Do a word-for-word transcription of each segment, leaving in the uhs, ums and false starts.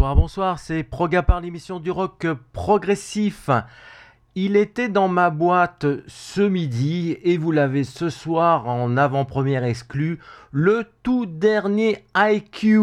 Bonsoir, bonsoir, c'est Progapar, l'émission du rock progressif. Il était dans ma boîte ce midi et vous l'avez ce soir en avant-première exclue, le tout dernier I Q.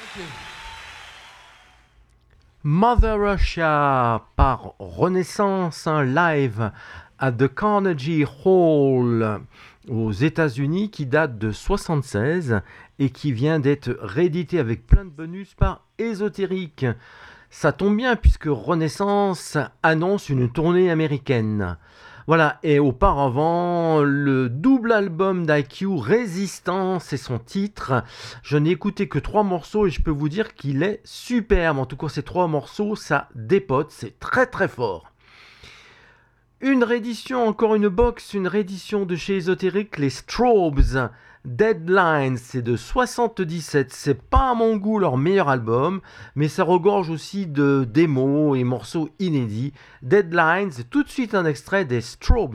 Mother Russia par Renaissance, un live à The Carnegie Hall aux États-Unis qui date de soixante-seize et qui vient d'être réédité avec plein de bonus par Ésotérique. Ça tombe bien puisque Renaissance annonce une tournée américaine. Voilà, et auparavant, le double album d'I Q, Résistance, et son titre. Je n'ai écouté que trois morceaux et je peux vous dire qu'il est superbe. En tout cas, ces trois morceaux, ça dépote, c'est très très fort. Une réédition, encore une box, une réédition de chez Ésotérique, les Strobes. Deadlines, c'est de soixante-dix-sept, c'est pas à mon goût leur meilleur album, mais ça regorge aussi de démos et morceaux inédits. Deadlines, tout de suite un extrait des Strobes.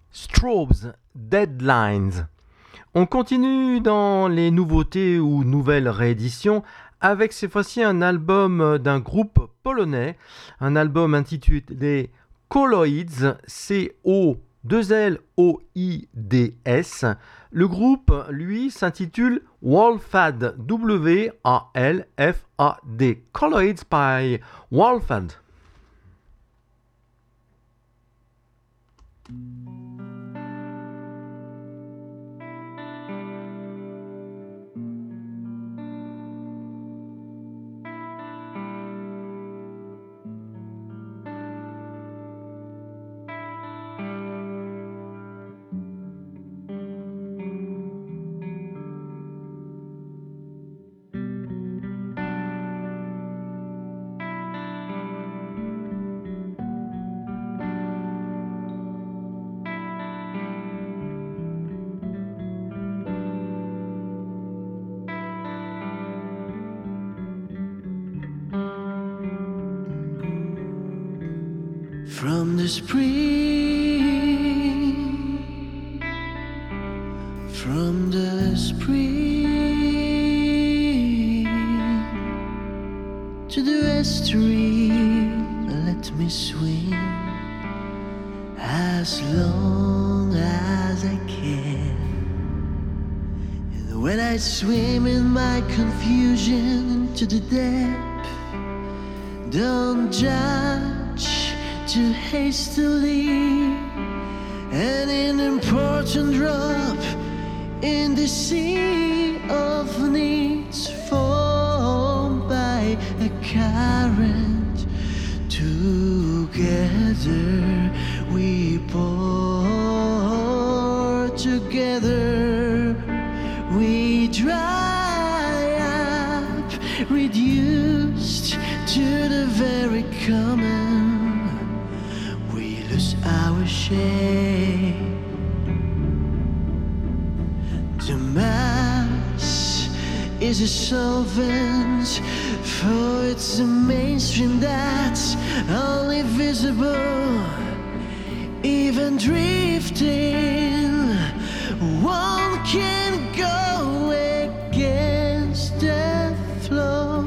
Strobes, Deadlines. On continue dans les nouveautés ou nouvelles rééditions avec cette fois-ci un album d'un groupe polonais, un album intitulé Colloids, C O deux L O I D S. Le groupe, lui, s'intitule Walfad, W A L F A D. Colloids by Walfad. From the spring, from the spring to the estuary, let me swim as long as I can. And when I swim in my confusion into the depth, don't judge too hastily. And an important drop in the sea of needs formed by a current. Together we pour, together we dry up, reduced to the very common. We lose our shape. The mass is a solvent, for it's a mainstream that's only visible. Even drifting, one can go against the flow.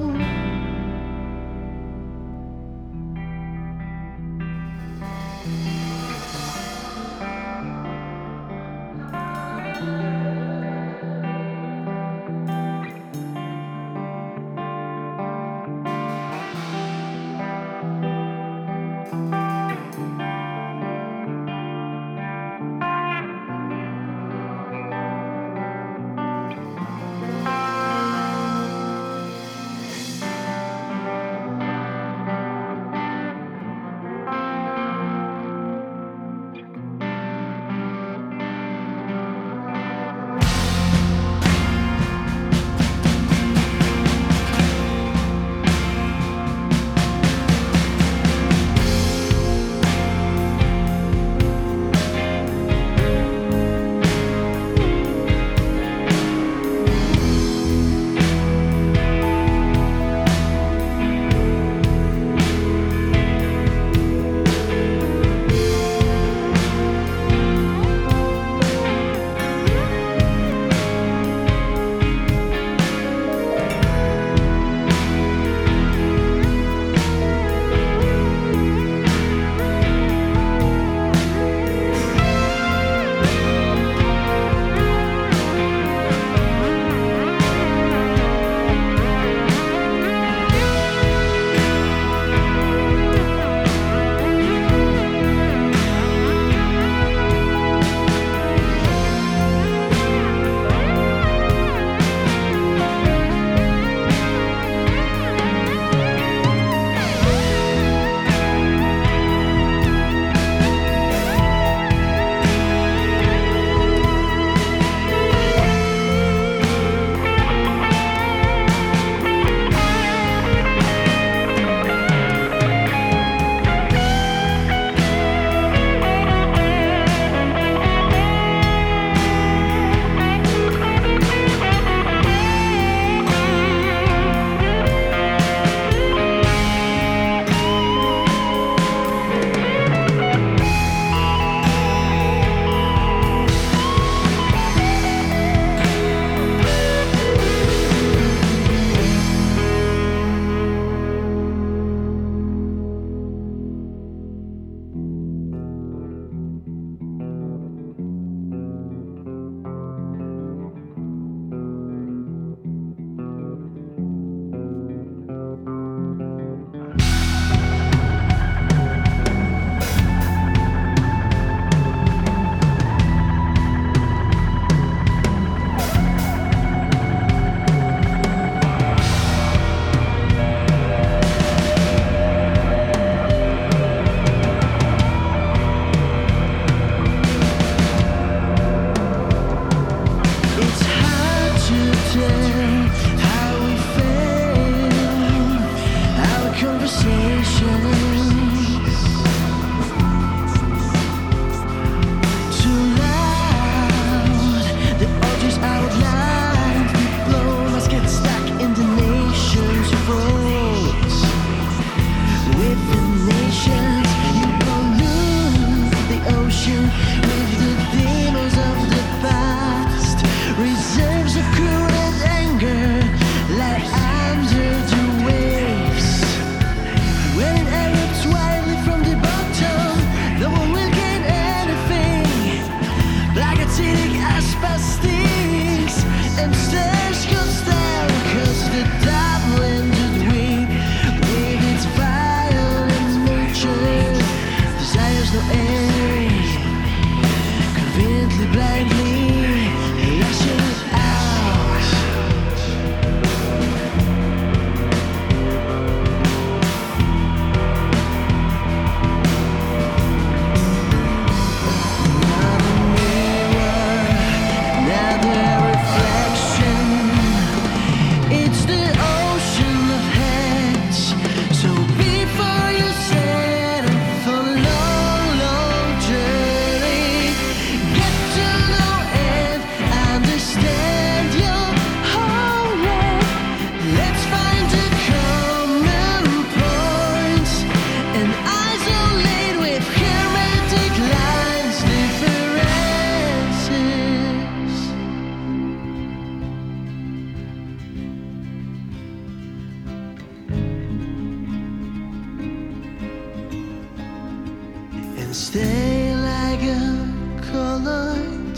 Stay like a colored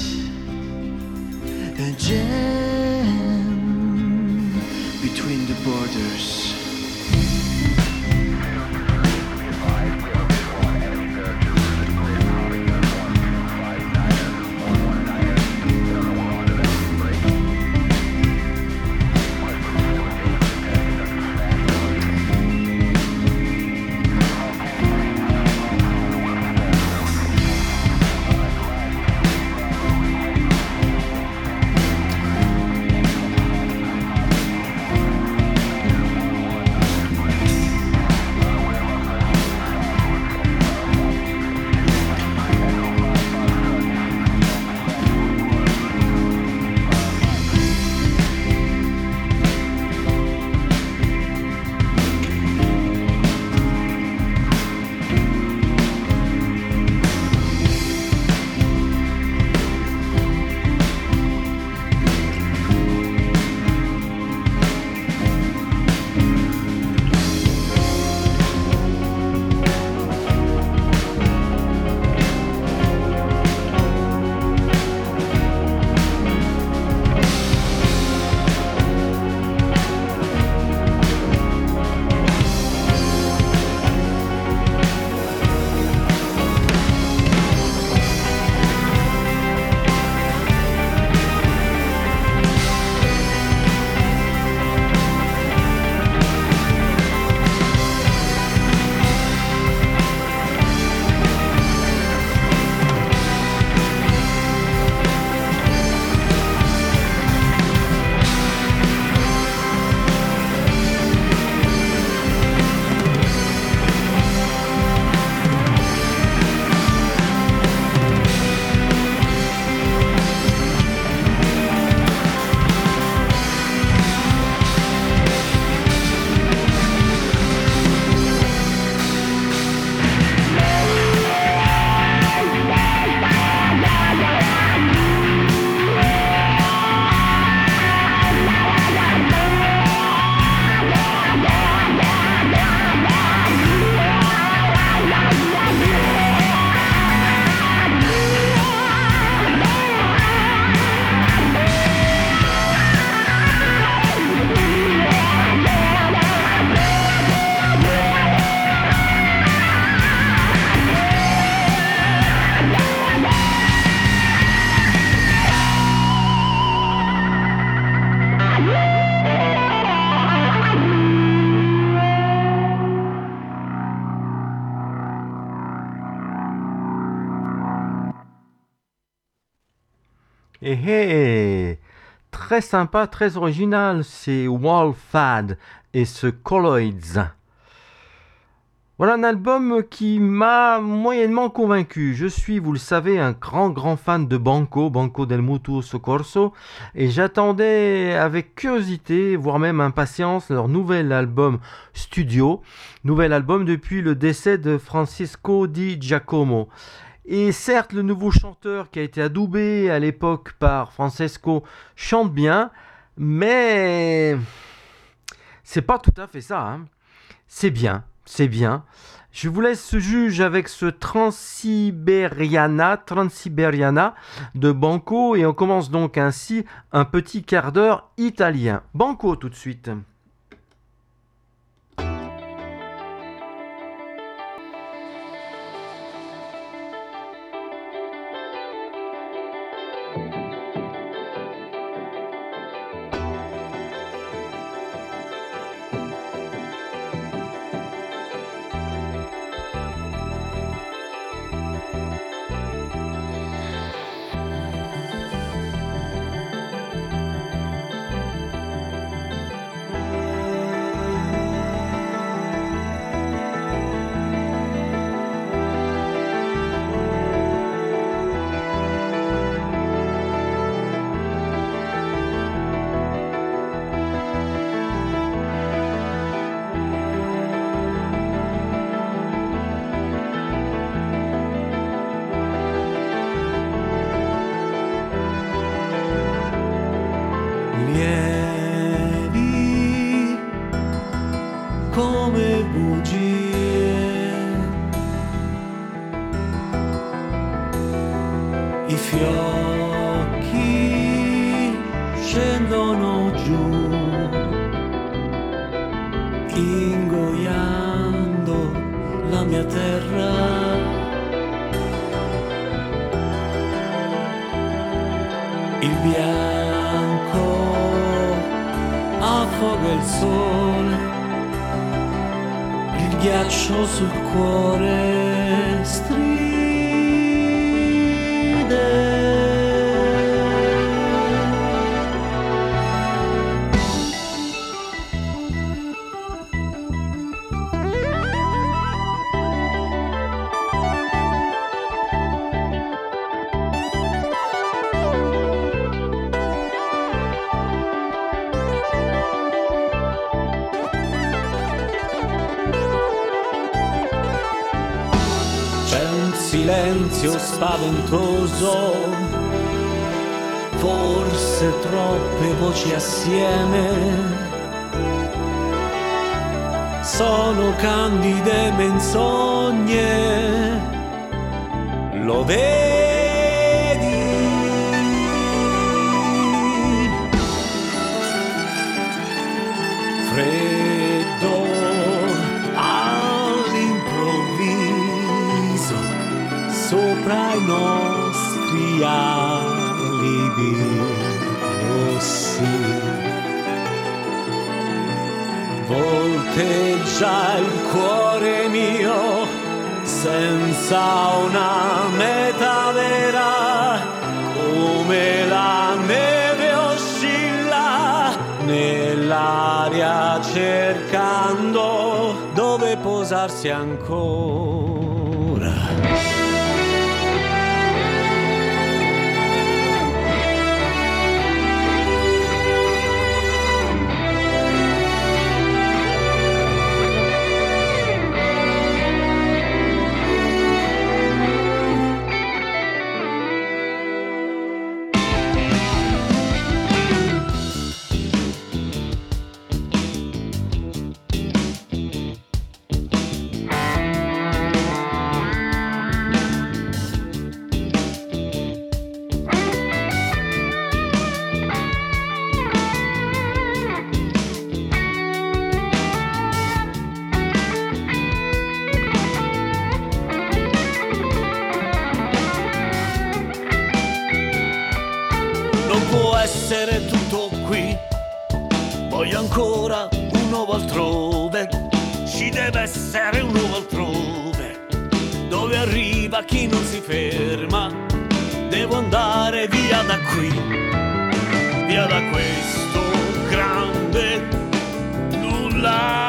a gem between the borders. Et hey, très sympa, très original, c'est Wall Fad et ce Colloids. Voilà un album qui m'a moyennement convaincu. Je suis, vous le savez, un grand grand fan de Banco, Banco del Mutuo Soccorso, et j'attendais avec curiosité, voire même impatience, leur nouvel album studio, nouvel album depuis le décès de Francisco Di Giacomo. Et certes, le nouveau chanteur qui a été adoubé à l'époque par Francesco chante bien, mais c'est pas tout à fait ça. Hein. C'est bien, c'est bien. Je vous laisse ce juge avec ce Transiberiana, Transiberiana de Banco et on commence donc ainsi un petit quart d'heure italien. Banco tout de suite. fiocchi scendono giù, ingoiando la mia terra. Il bianco affoga il sole, il ghiaccio sul cuore stride. Silenzio spaventoso, forse troppe voci assieme, sono candide menzogne, lo vedi? Freddo all'improvviso sopra i nostri alibi rossi, volteggia il cuore mio senza una meta vera, come la neve oscilla nell'aria cercando dove posarsi ancora. Essere tutto qui, voglio ancora un nuovo altrove, ci deve essere un nuovo altrove, dove arriva chi non si ferma, devo andare via da qui, via da questo grande nulla.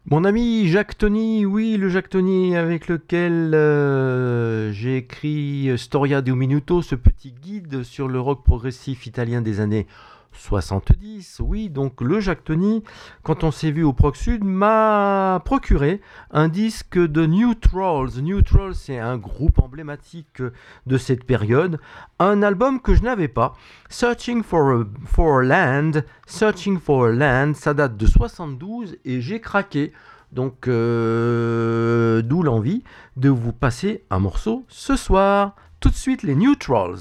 Mon ami Jacques Tony, oui, le Jacques Tony avec lequel euh, j'ai écrit Storia di un minuto, ce petit guide sur le rock progressif italien des années soixante-dix. Oui, donc le Jacques Tony, quand on s'est vu au Prog Sud, m'a procuré un disque de New Trolls. New Trolls, c'est un groupe emblématique de cette période. Un album que je n'avais pas, Searching for a, for a Land. Searching for a Land, ça date de soixante-douze et j'ai craqué. Donc, euh, d'où l'envie de vous passer un morceau ce soir. Tout de suite, les New Trolls.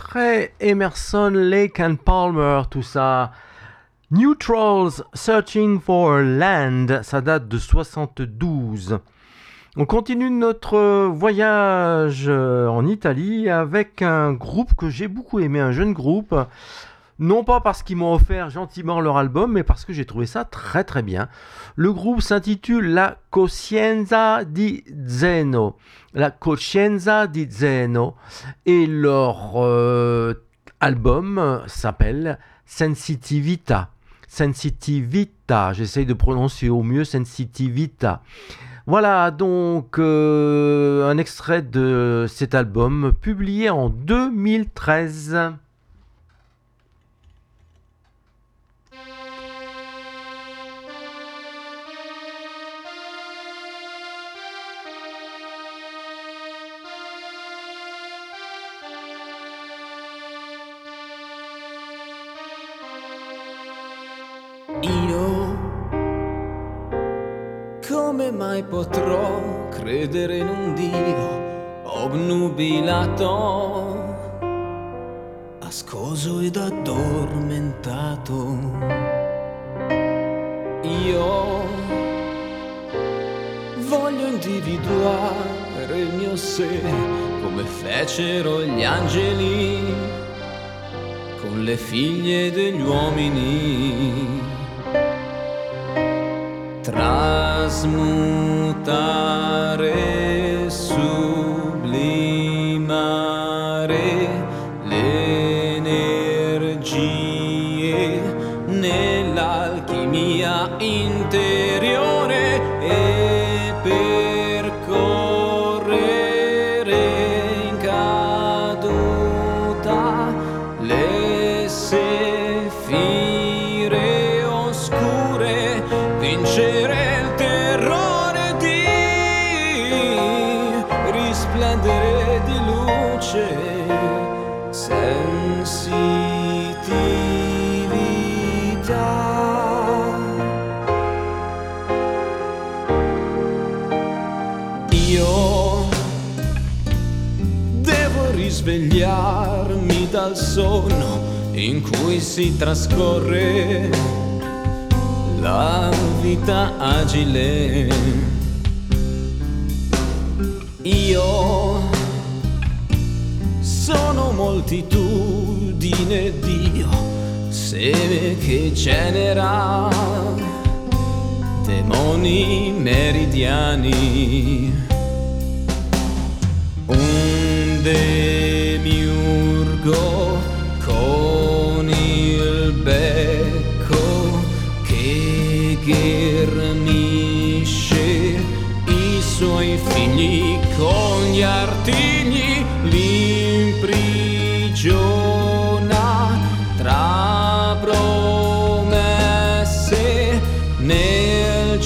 extrait Emerson, Lake and Palmer, tout ça. Neutrals Searching for Land, ça date de soixante-douze. On continue notre voyage en Italie avec un groupe que j'ai beaucoup aimé, un jeune groupe. Non pas parce qu'ils m'ont offert gentiment leur album, mais parce que j'ai trouvé ça très très bien. Le groupe s'intitule La Coscienza di Zeno. La Coscienza di Zeno. Et leur euh, album s'appelle Sensitivita. Sensitivita, j'essaye de prononcer au mieux Sensitivita. Voilà donc euh, un extrait de cet album publié en deux mille treize. Io come mai potrò credere in un Dio obnubilato, ascoso ed addormentato? Io voglio individuare il mio sé come fecero gli angeli con le figlie degli uomini. Trasmutare, sublimare le energie nell'alchimia interiore e percorrere in caduta le sefire oscure, vincere il terrore di risplendere di luce, sensitività. Io devo risvegliarmi dal sonno in cui si trascorre la vita agile. Io sono moltitudine, Dio, seme che genera demoni meridiani. Un demiurgo con il becco che ghermisce i suoi figli con gli artigli, li imprigiona tra promesse nel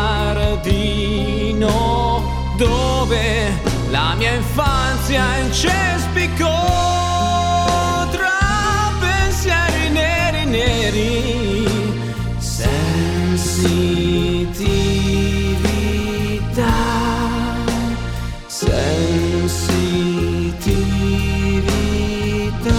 giardino dove la mia infanzia incespicò tra pensieri neri neri. Sensitività, sensitività.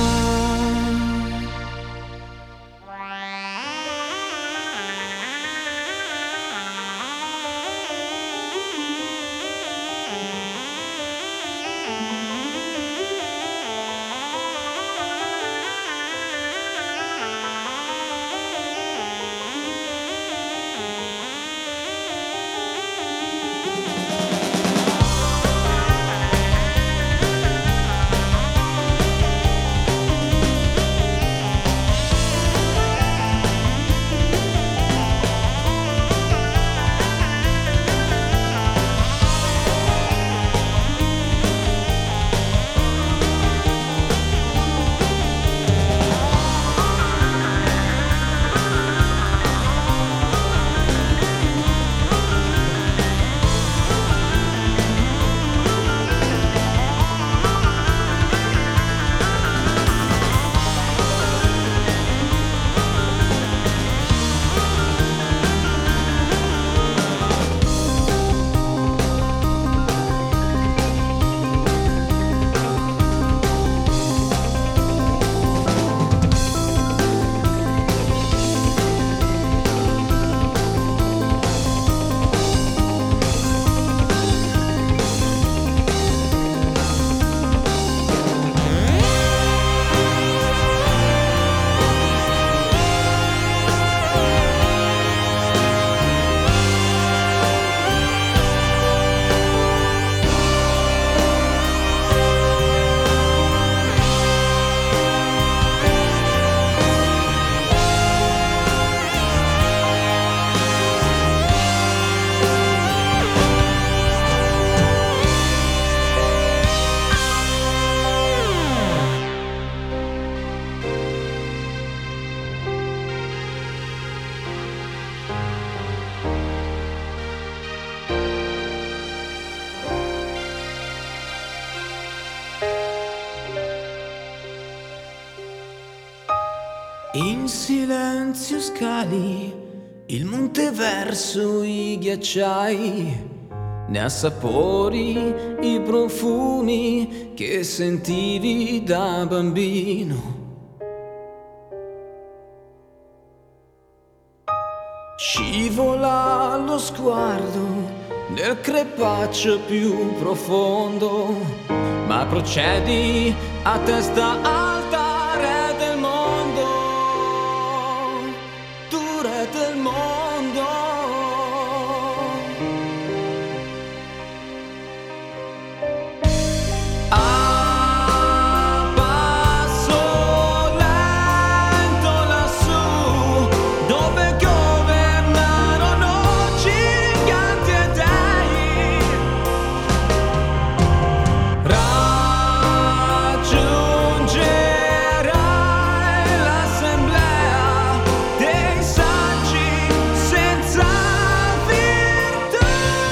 In silenzio scali il monte verso i ghiacciai, ne assapori i profumi che sentivi da bambino. Scivola lo sguardo nel crepaccio più profondo, ma procedi a testa alta, re del mondo, tu re del mondo. A passo lento lassù, dove governarono giganti e dei, raggiungerai l'assemblea dei saggi senza virtù.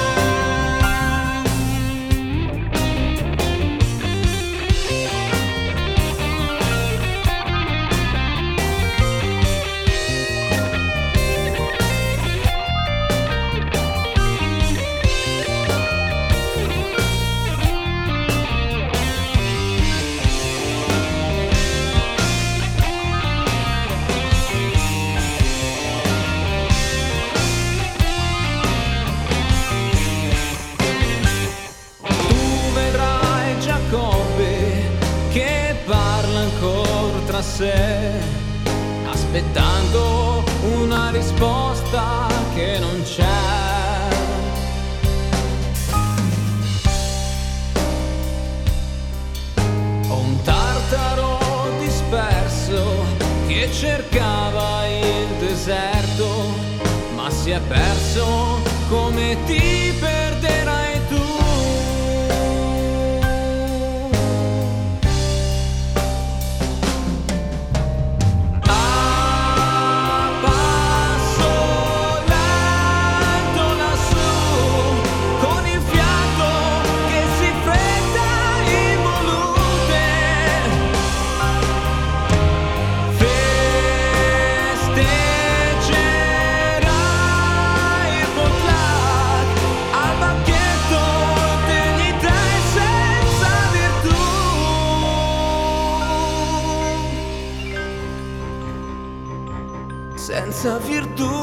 Tu vedrai Giacobbe che parla ancora tra sé, aspettando una risposta che non c'è. Ho un tartaro disperso che cercava il deserto, ma si è perso come ti perderai tu. A passo lento lassù, con il fiato che si fredda in volute, festeggerai il potluck al banchetto degli dei senza virtù. Senza virtù.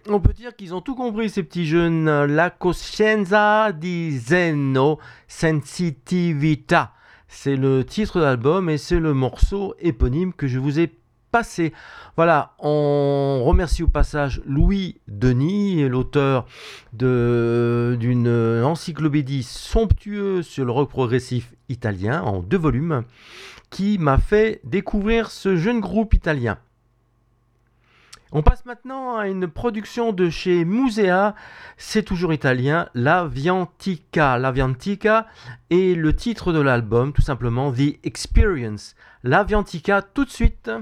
On peut dire qu'ils ont tout compris, ces petits jeunes. La coscienza di Zeno Sensitività. C'est le titre de l'album et c'est le morceau éponyme que je vous ai passé. Voilà, on remercie au passage Louis Denis, l'auteur de, d'une encyclopédie somptueuse sur le rock progressif italien en deux volumes, qui m'a fait découvrir ce jeune groupe italien. On passe maintenant à une production de chez Musea, c'est toujours italien, La Viantica. La Viantica est le titre de l'album, tout simplement The Experience. La Viantica, tout de suite.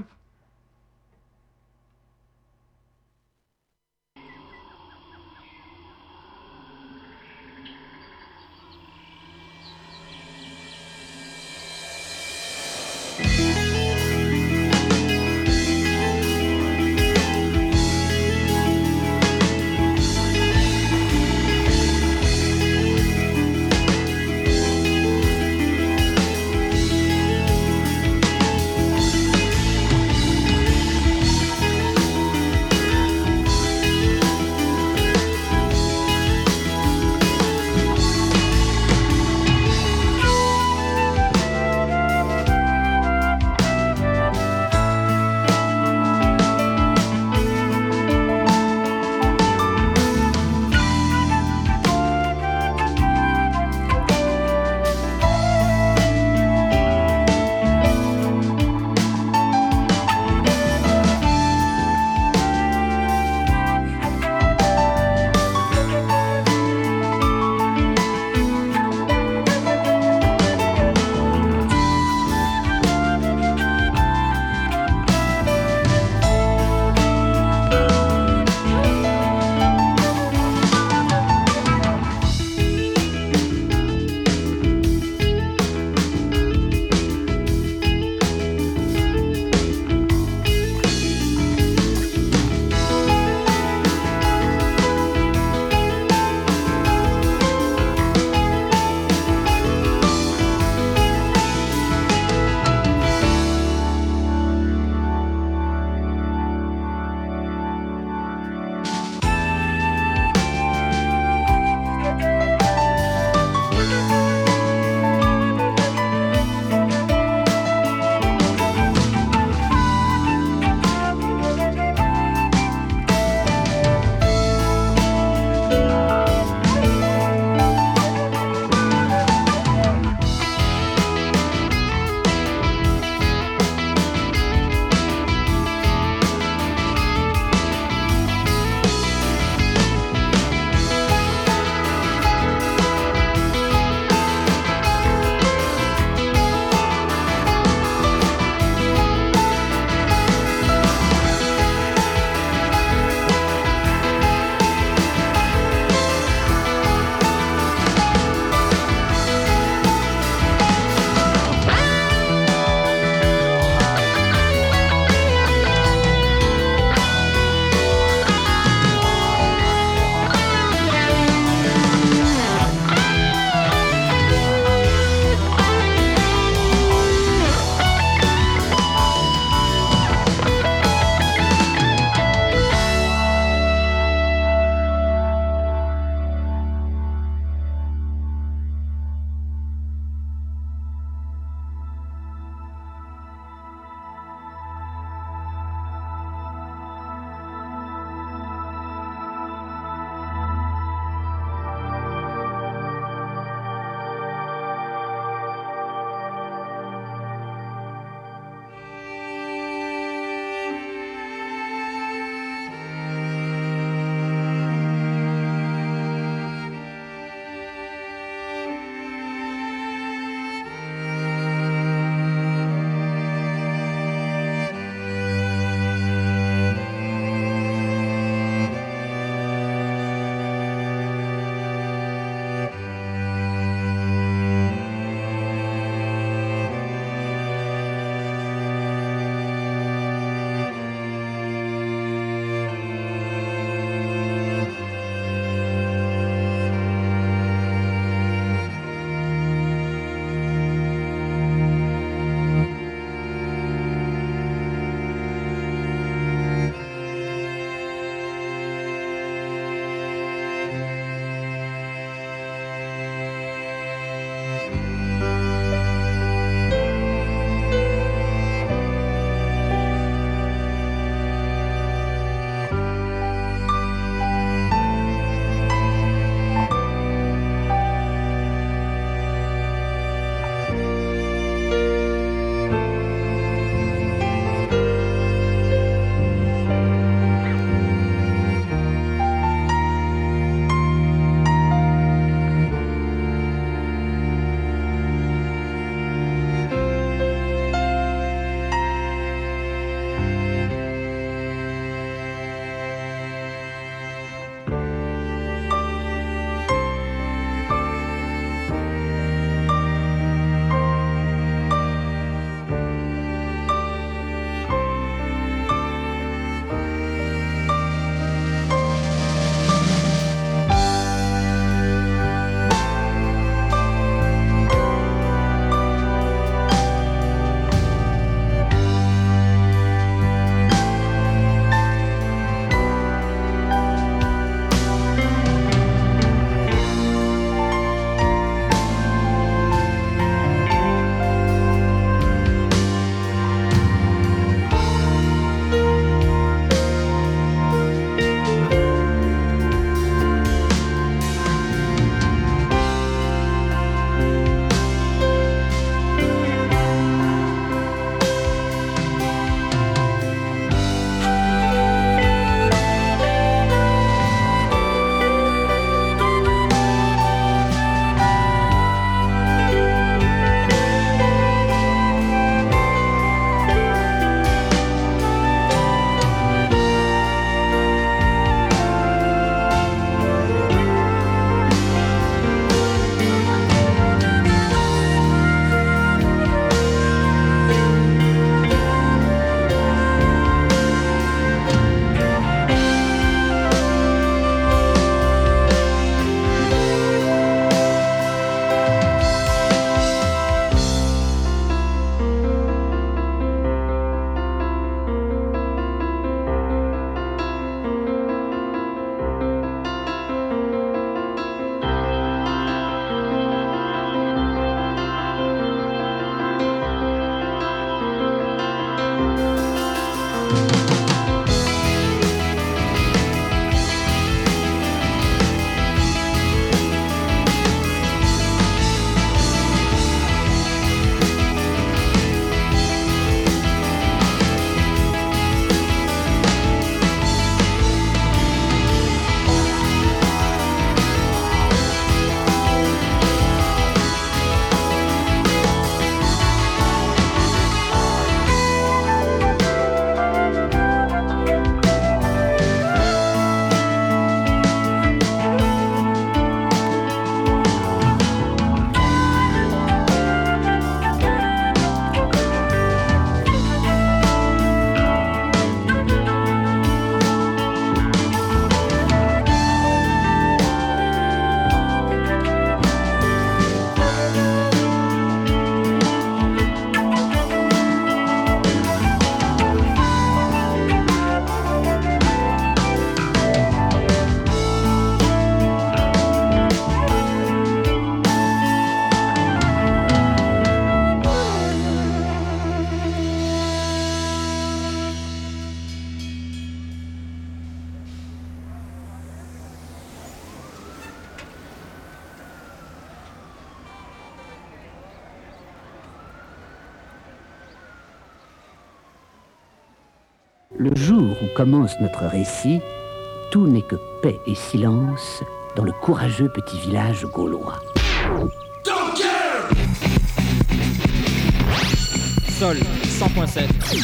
Le jour où commence notre récit, tout n'est que paix et silence dans le courageux petit village gaulois. Sol cent point sept.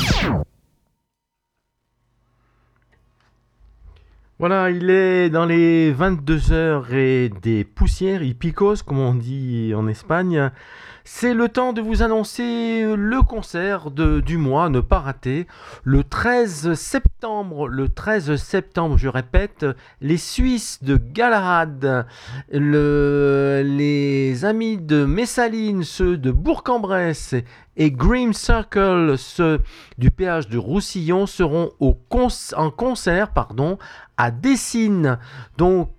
Voilà, il est dans les vingt-deux heures et des poussières, il picose comme on dit en Espagne. C'est le temps de vous annoncer le concert de, du mois, à ne pas rater. Le treize septembre, le treize septembre, je répète, les Suisses de Galahad, le, les amis de Messaline, ceux de Bourg-en-Bresse et Grim Circle, ceux du péage de Roussillon, seront au con- en concert pardon, à Dessines, donc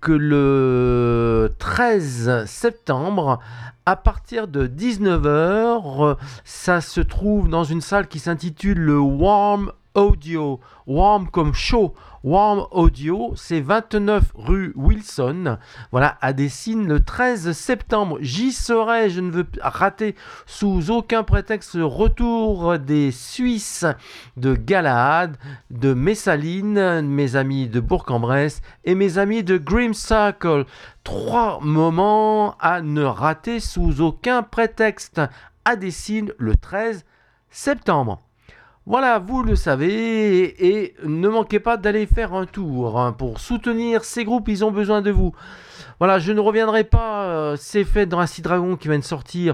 le treize septembre, à partir de dix-neuf heures. Ça se trouve dans une salle qui s'intitule le Warm Audio, Warm comme chaud, Warm Audio, c'est vingt-neuf rue Wilson, voilà, à Dessines, le treize septembre. J'y serai, je ne veux rater sous aucun prétexte le retour des Suisses de Galahad, de Messaline, mes amis de Bourg-en-Bresse et mes amis de Grim Circle. Trois moments à ne rater sous aucun prétexte à Dessines le treize septembre. Voilà, vous le savez, et, et ne manquez pas d'aller faire un tour hein, pour soutenir ces groupes, ils ont besoin de vous. Voilà, je ne reviendrai pas, euh, c'est fait dans Acid Dragon qui vient de sortir,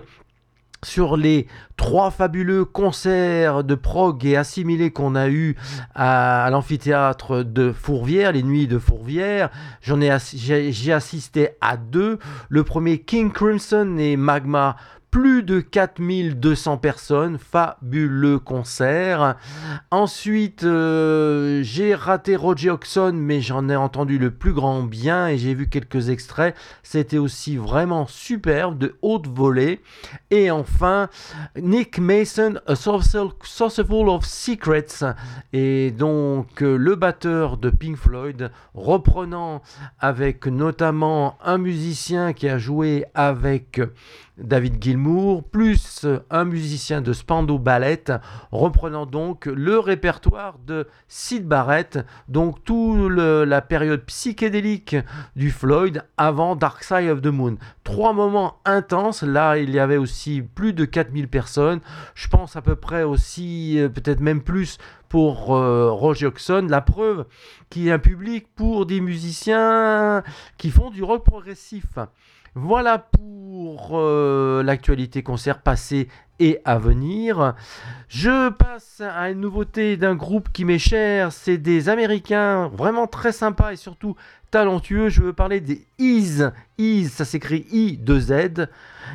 sur les trois fabuleux concerts de prog et assimilés qu'on a eu à, à l'amphithéâtre de Fourvière, les nuits de Fourvière. J'en ai, j'ai, j'ai assisté à deux. Le premier, King Crimson et Magma. Plus de quatre mille deux cents personnes, fabuleux concert. Ensuite, euh, j'ai raté Roger Hodgson, mais j'en ai entendu le plus grand bien et j'ai vu quelques extraits. C'était aussi vraiment superbe, de haute volée. Et enfin, Nick Mason, A Saucerful of Secrets. Et donc, euh, le batteur de Pink Floyd, reprenant avec notamment un musicien qui a joué avec David Gilmour, plus un musicien de Spandau Ballet, reprenant donc le répertoire de Syd Barrett, donc toute la période psychédélique du Floyd avant Dark Side of the Moon. Trois moments intenses, là il y avait aussi plus de quatre mille personnes, je pense à peu près aussi, peut-être même plus pour euh, Roger Hodgson, la preuve qu'il y a un public pour des musiciens qui font du rock progressif. Voilà pour euh, l'actualité concert passé et à venir. Je passe à une nouveauté d'un groupe qui m'est cher. C'est des Américains vraiment très sympas et surtout talentueux. Je veux parler des Is. Is, ça s'écrit I deux Z.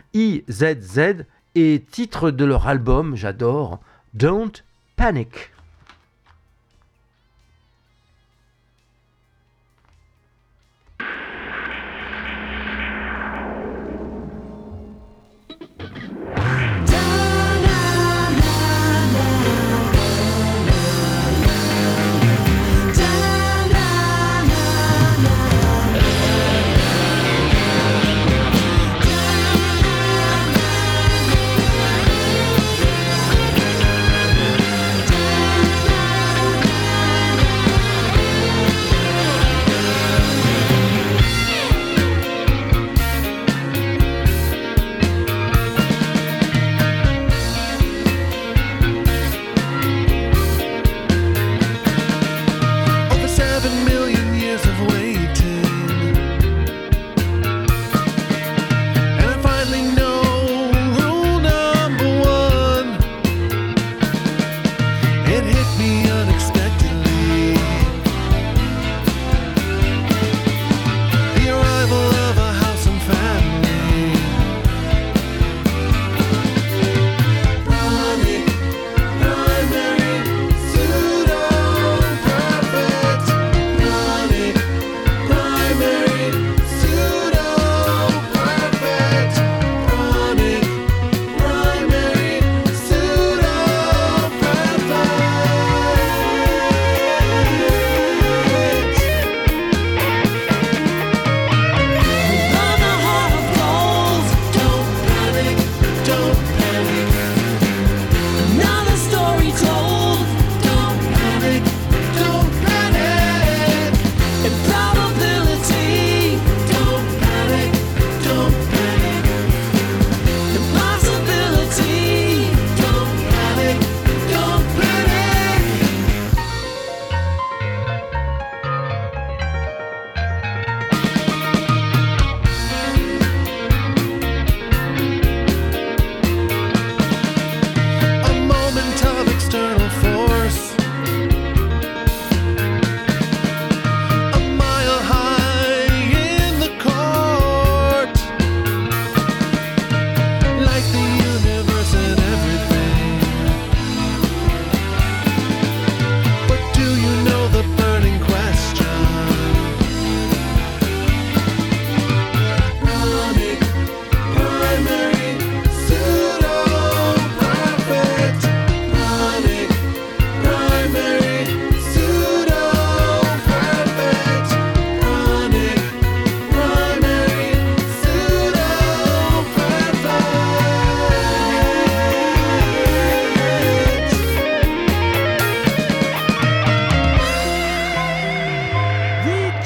I Z Z. Et titre de leur album, j'adore, Don't Panic. Down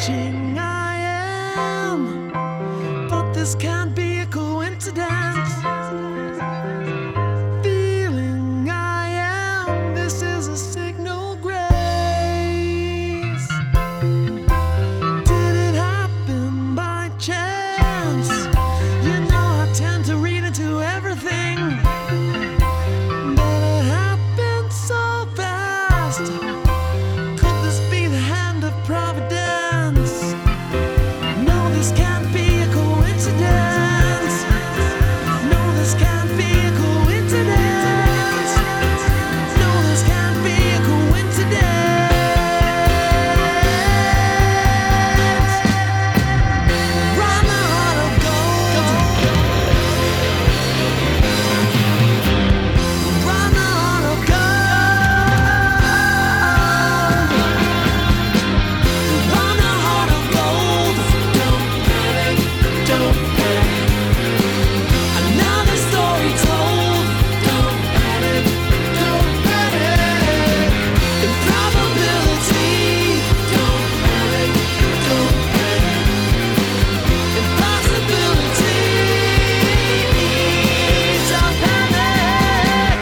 searching I am, but this can't be a coincidence. Feeling I am, this is a signal grace. Did it happen by chance? You know I tend to read into everything, but it happened so fast. Could this be the hand of Providence? No, this can't be a coincidence. No, this can't be a coincidence. No, this can't be a coincidence. Run the heart of gold. Run the heart of gold. Run the heart of gold. Don't panic, don't panic. Another story told. Don't panic, don't panic. Improbability. Don't panic, don't panic. Impossibilities of panic.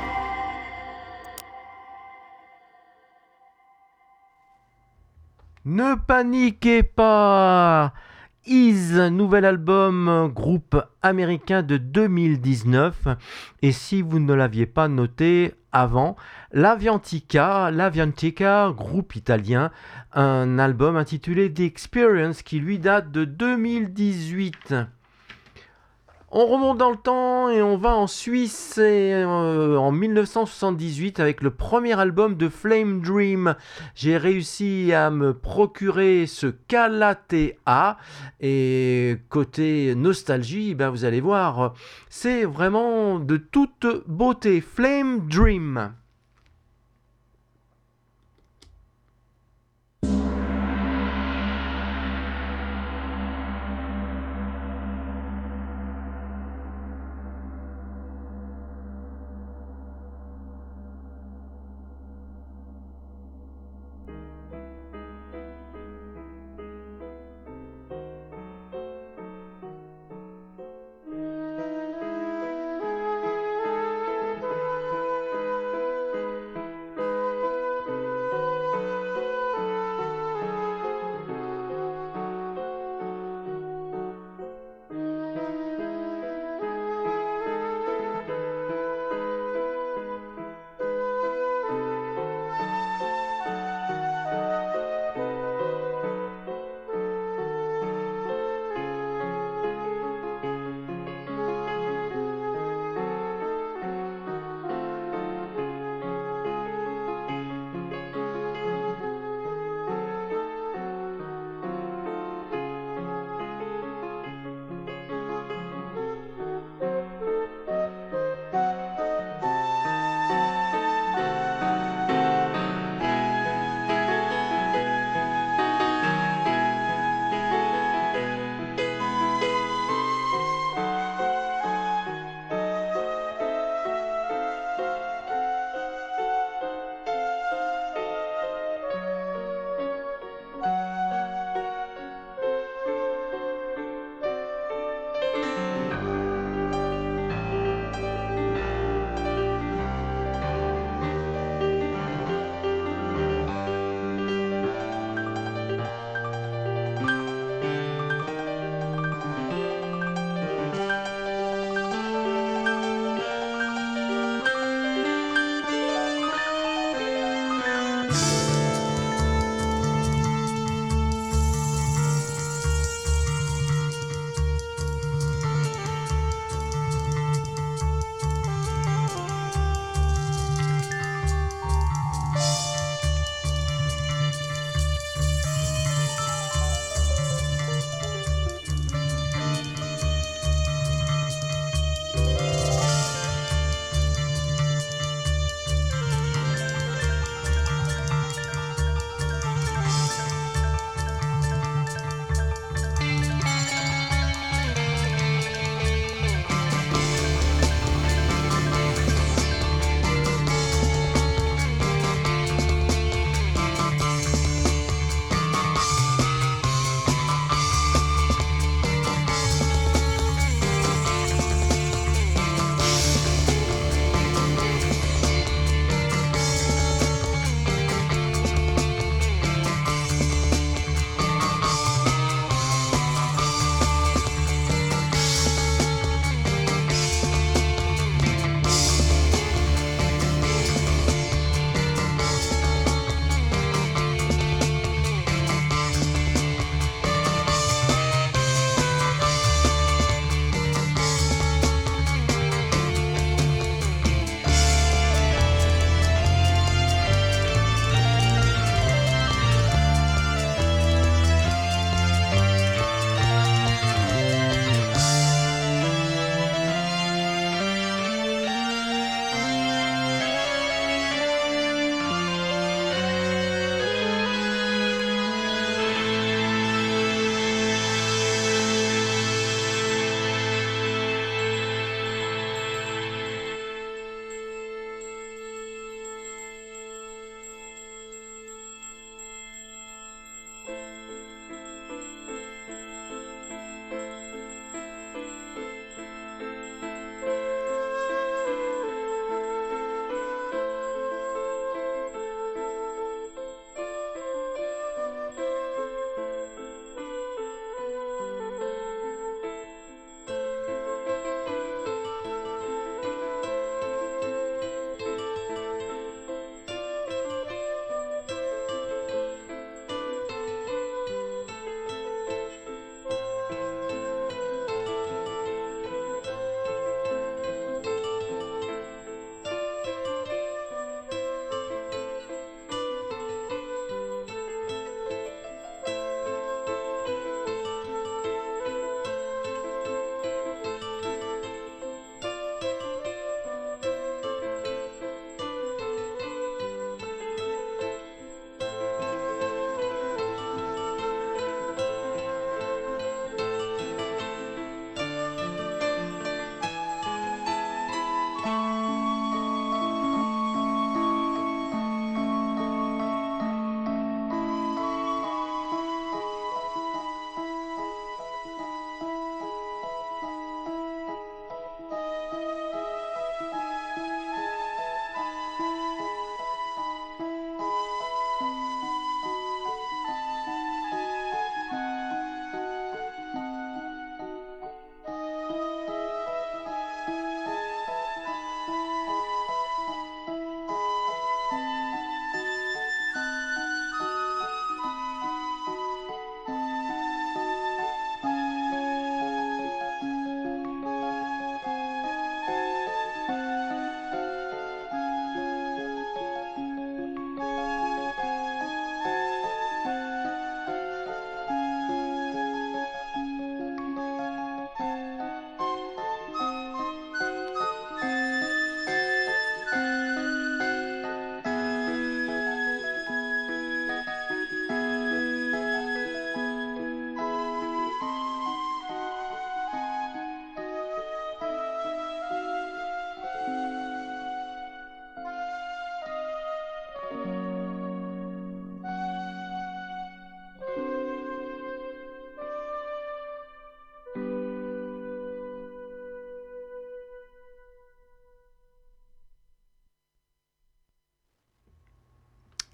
Ne paniquez pas! Is, nouvel album, groupe américain de deux mille dix-neuf. Et si vous ne l'aviez pas noté avant, L'Aviantica, L'Aviantica, groupe italien, un album intitulé The Experience qui lui date de deux mille dix-huit. On remonte dans le temps et on va en Suisse et, euh, en mille neuf cent soixante-dix-huit avec le premier album de Flame Dream. J'ai réussi à me procurer ce Calatea et côté nostalgie, ben vous allez voir, c'est vraiment de toute beauté. Flame Dream.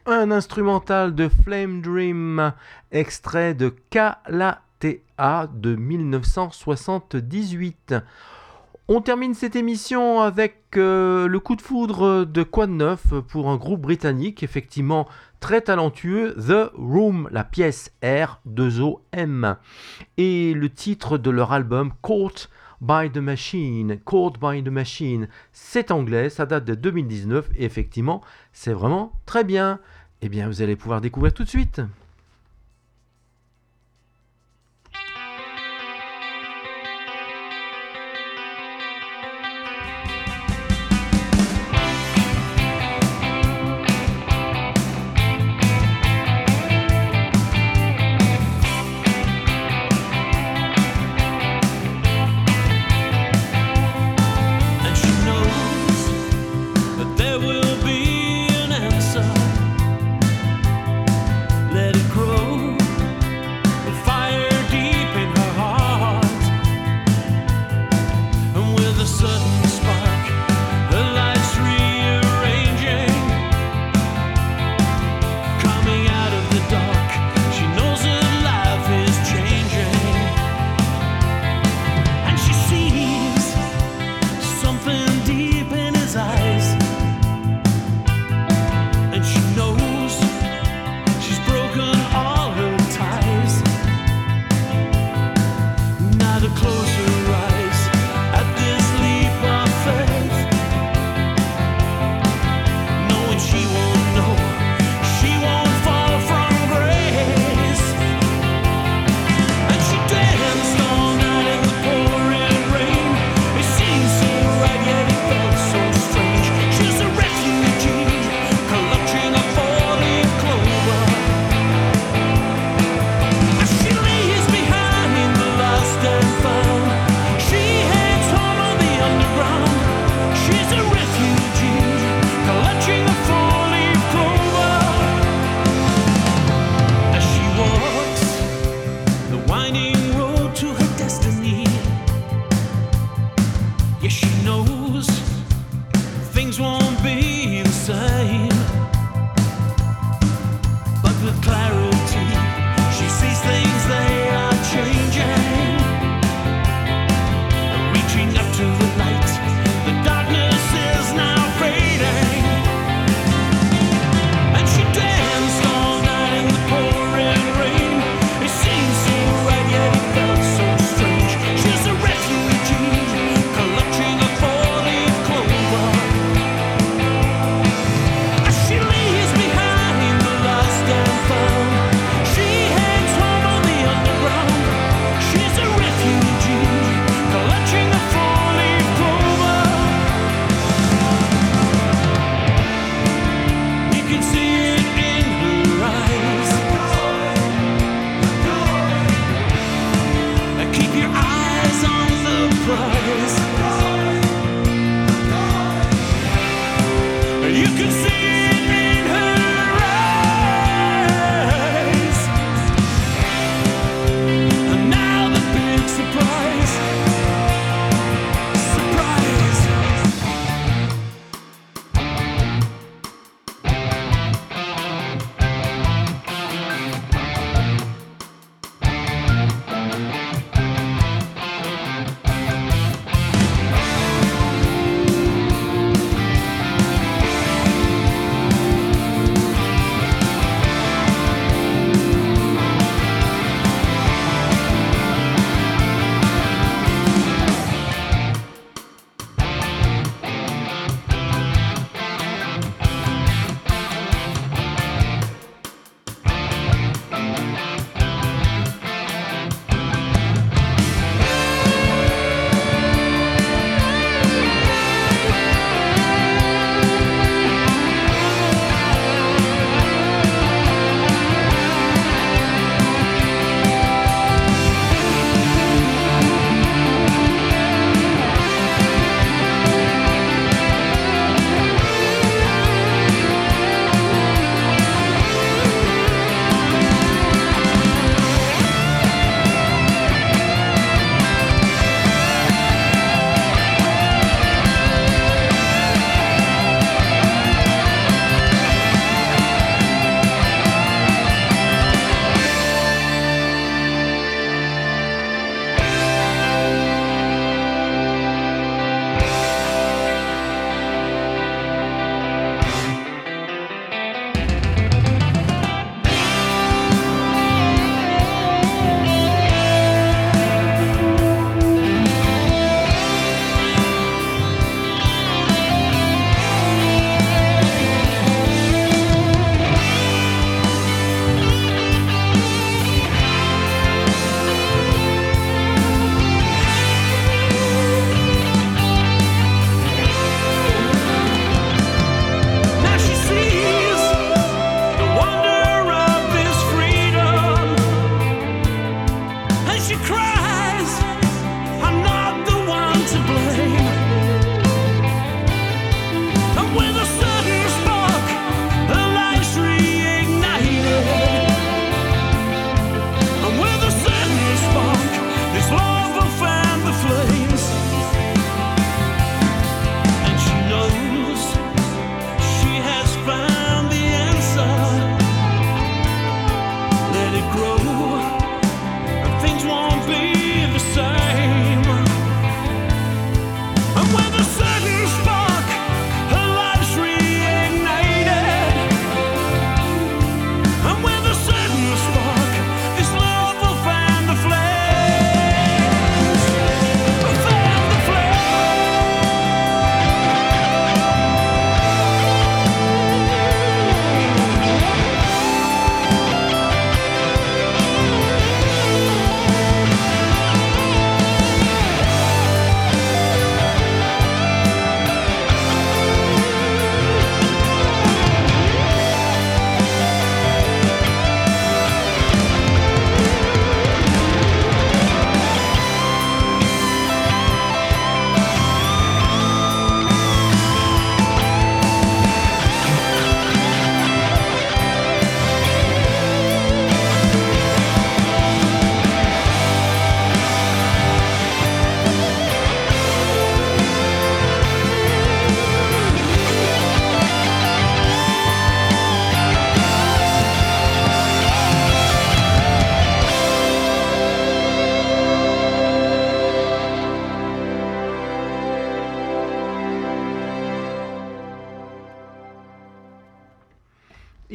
un instrumental de Flame Dream, extrait de Calatea de mille neuf cent soixante-dix-huit. On termine cette émission avec euh, le coup de foudre de quoi de neuf pour un groupe britannique, effectivement très talentueux, The Room, la pièce R deux O M, et le titre de leur album Caught by the Machine. Caught by the Machine, c'est anglais, ça date de deux mille dix-neuf, et effectivement, c'est vraiment très bien. Eh bien, vous allez pouvoir découvrir tout de suite. And she knows that there will be an answer. Let it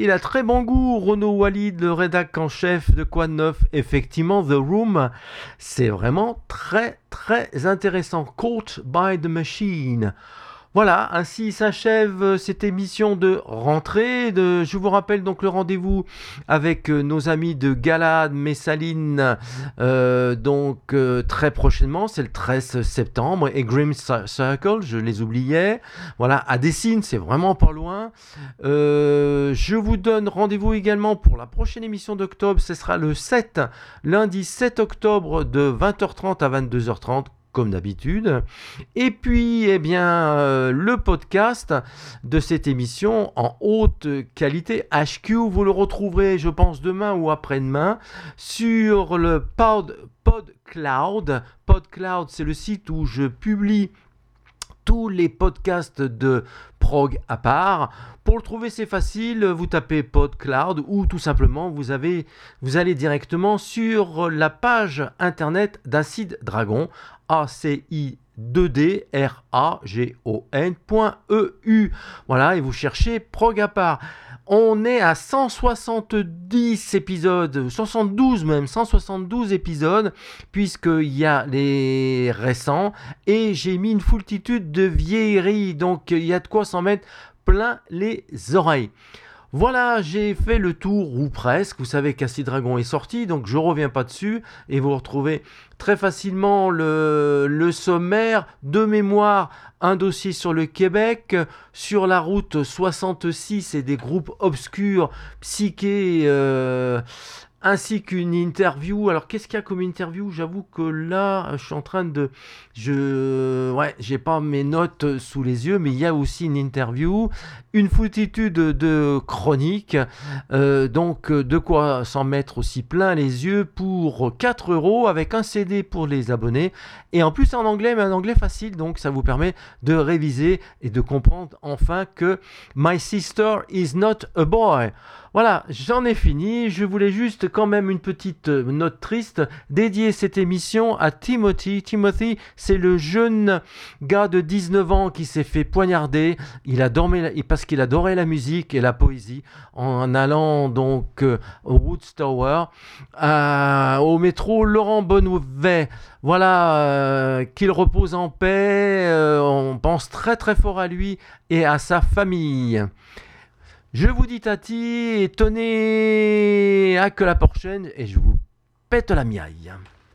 Il a très bon goût, Renaud Walid, le rédac en chef de Quoi de Neuf. Effectivement, The Room, c'est vraiment très très intéressant. Caught by the Machine. Voilà, ainsi s'achève cette émission de rentrée. De, je vous rappelle donc le rendez-vous avec nos amis de Galad Messaline, euh, donc euh, très prochainement, c'est le treize septembre, et Grim Circle, je les oubliais. Voilà, à Dessines, c'est vraiment pas loin. Euh, je vous donne rendez-vous également pour la prochaine émission d'octobre, ce sera le sept, lundi sept octobre de vingt heures trente à vingt-deux heures trente. Comme d'habitude. Et puis, eh bien, euh, le podcast de cette émission en haute qualité H Q, vous le retrouverez, je pense, demain ou après-demain sur le Pod, PodCloud. PodCloud, c'est le site où je publie tous les podcasts de prog à part. Pour le trouver, c'est facile, vous tapez PodCloud ou tout simplement vous, avez, vous allez directement sur la page internet d'Acid Dragon, A C I deux D R A G O N point E U. Voilà, et vous cherchez prog à part. On est à cent soixante-dix épisodes, soixante-douze même, cent soixante-douze épisodes, puisqu'il y a les récents, et j'ai mis une foultitude de vieilleries, donc il y a de quoi s'en mettre plein les oreilles. Voilà, j'ai fait le tour, ou presque. Vous savez qu'Acid Dragon est sorti, donc je ne reviens pas dessus. Et vous retrouvez très facilement le, le sommaire de mémoire. Un dossier sur le Québec, sur la route soixante-six et des groupes obscurs, psychés, euh, ainsi qu'une interview. Alors, qu'est-ce qu'il y a comme interview ? J'avoue que là, je suis en train de... Je... Ouais, j'ai pas mes notes sous les yeux, mais il y a aussi une interview, une foultitude de chroniques, euh, donc de quoi s'en mettre aussi plein les yeux pour quatre euros avec un C D pour les abonnés, et en plus en anglais, mais un anglais facile, donc ça vous permet de réviser et de comprendre enfin que My sister is not a boy. Voilà, j'en ai fini. Je voulais juste quand même une petite note triste, dédier cette émission à Timothy. Timothy, c'est le jeune gars de dix-neuf ans qui s'est fait poignarder. Il a dormi, parce qu'il adorait la musique et la poésie, en allant donc euh, au Woods Tower, euh, au métro Laurent Bonnevet. Voilà, euh, qu'il repose en paix. Euh, on pense très très fort à lui et à sa famille. Je vous dis tati et tenez à que la prochaine, et je vous pète la miaille.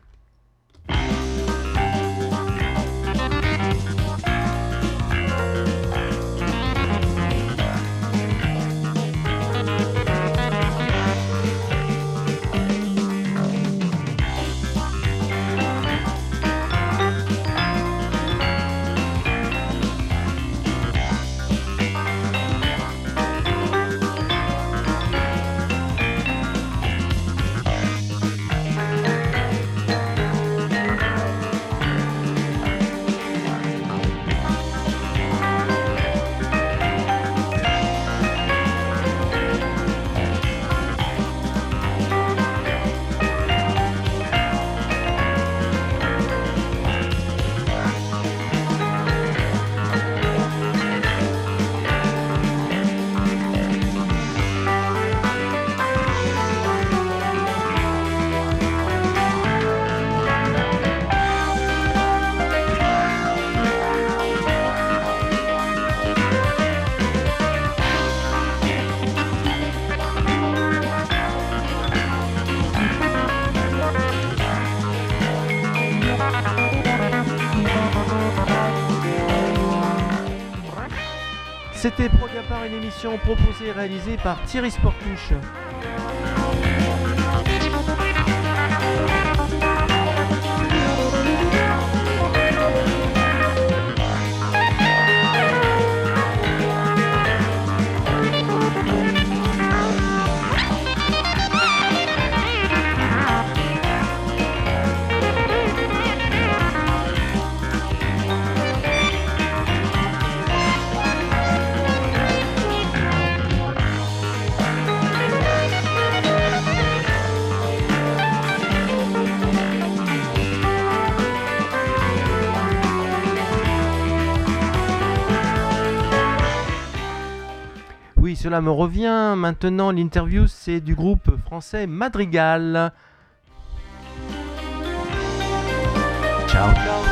C'était Prog à part, une émission proposée et réalisée par Thierry Sportouche. cela me revient. Maintenant, l'interview, c'est du groupe français Madrigal. Ciao, ciao.